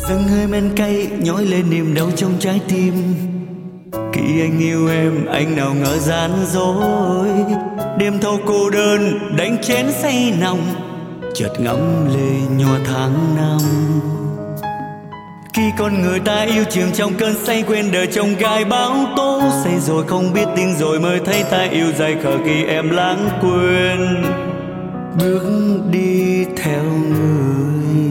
dâng hơi men cay nhói lên niềm đau trong trái tim. Khi anh yêu em anh nào ngờ gian dối, đêm thâu cô đơn đánh chén say nồng, chợt ngắm lệ nhòa tháng năm. Khi con người ta yêu trường trong cơn say, quên đời trong gai bão tố, say rồi không biết tiếng rồi mới thấy ta yêu dài khờ khi em lãng quên bước đi theo người.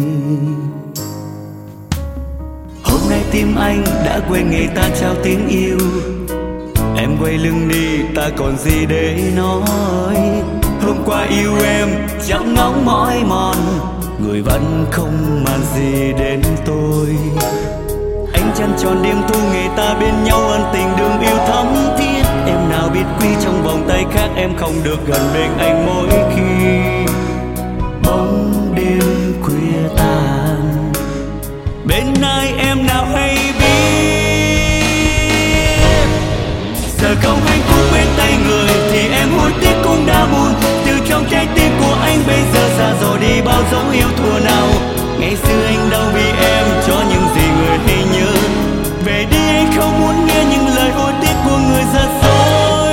Hôm nay tim anh đã quên ngày ta trao tiếng yêu, em quay lưng đi ta còn gì để nói. Hôm qua yêu em chẳng ngóng mỏi mòn, người vẫn không màng gì đến tôi. Anh chăn tròn đêm thu ngày ta bên nhau, ân tình đường yêu thắm thiết. Em nào biết quý trong vòng tay khác, em không được gần bên anh mỗi khi bóng đêm khuya tàn. Bên ai em nào hay biết, giờ không hạnh phúc bên tay người thì em hối tiếc cũng đã buồn. Từ trong trái tim của anh bây giờ xa rồi đi bao dấu yêu thua nào. Ngày xưa anh đau vì em cho những gì người hay nhớ. Về đi anh không muốn nghe những lời hối tiếc của người gian dối.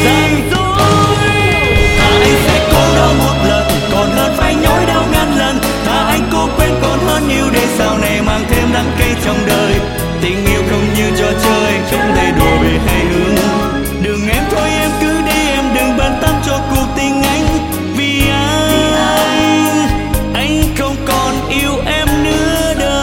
Anh sẽ cố đau một lần còn hơn phải nhói đau ngàn lần. Thà anh cố quên còn hơn yêu để sau này mang thêm đắng cay trong đời. Tình yêu không như trò chơi, không thể đùa về hai hướng. Đừng em thôi em cứ đi, em đừng bận tâm cho cuộc tình anh. Vì anh không còn yêu em nữa đâu.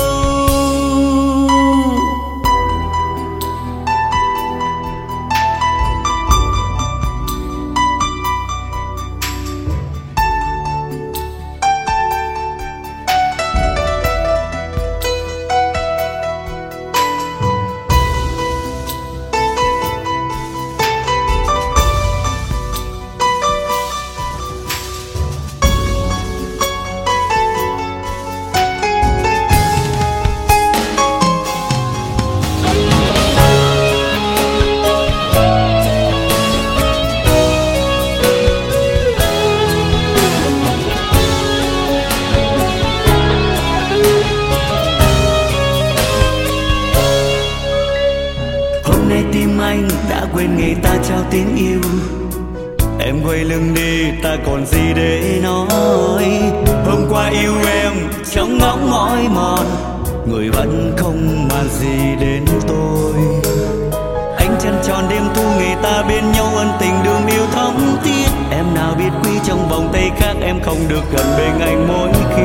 Tim anh đã quên ngày ta trao tiếng yêu, em quay lưng đi ta còn gì để nói. Hôm qua yêu em trong ngóng mỏi mòn, người vẫn không màng gì đến tôi. Anh chăn tròn đêm thu ngày ta bên nhau, ân tình đường yêu thắm thiết. Em nào biết quý trong vòng tay khác, em không được gần bên anh mỗi khi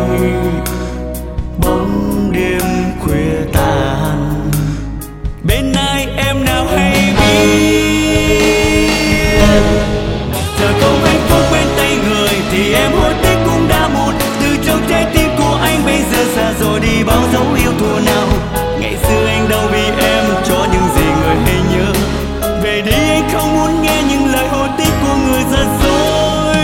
bóng đêm khuya tàn. Bên ai em nào hay biết, giờ không hạnh phúc bên tay người thì em hối tiếc cũng đã muộn. Từ trong trái tim của anh bây giờ xa rồi đi bao dấu yêu thua nào. Ngày xưa anh đau vì em cho những gì người hay nhớ. Về đi anh không muốn nghe những lời hối tiếc của người gian dối.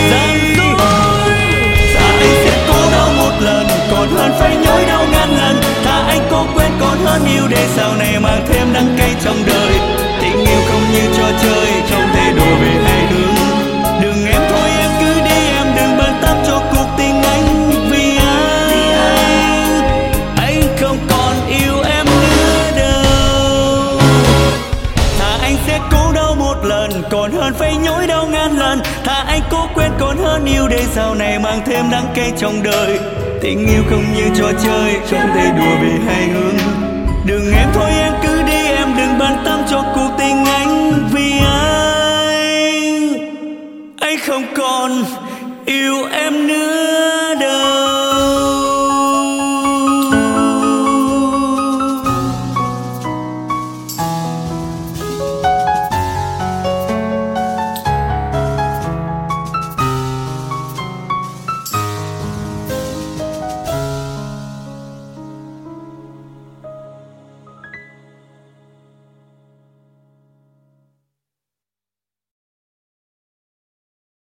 Dạ anh sẽ cố đau một lần còn hơn phải nhói đau ngàn lần. Thà anh cố quên còn hơn yêu để sau này mang thêm đắng cay trong đời. Tình yêu không như trò chơi, không thể đổ về hai hướng. Đừng em thôi em cứ đi, em đừng bận tâm cho cuộc tình anh. Vì anh không còn yêu em nữa đâu. Thà anh sẽ cố đau một lần còn hơn phải nhói đau ngàn lần. Thà anh cố quên còn hơn yêu để sau này mang thêm đắng cay trong đời. Tình yêu không như trò chơi, không thể đùa về hai hướng. Đừng em thôi em cứ đi, em đừng bận tâm cho cuộc tình anh. Vì anh không còn yêu em nữa.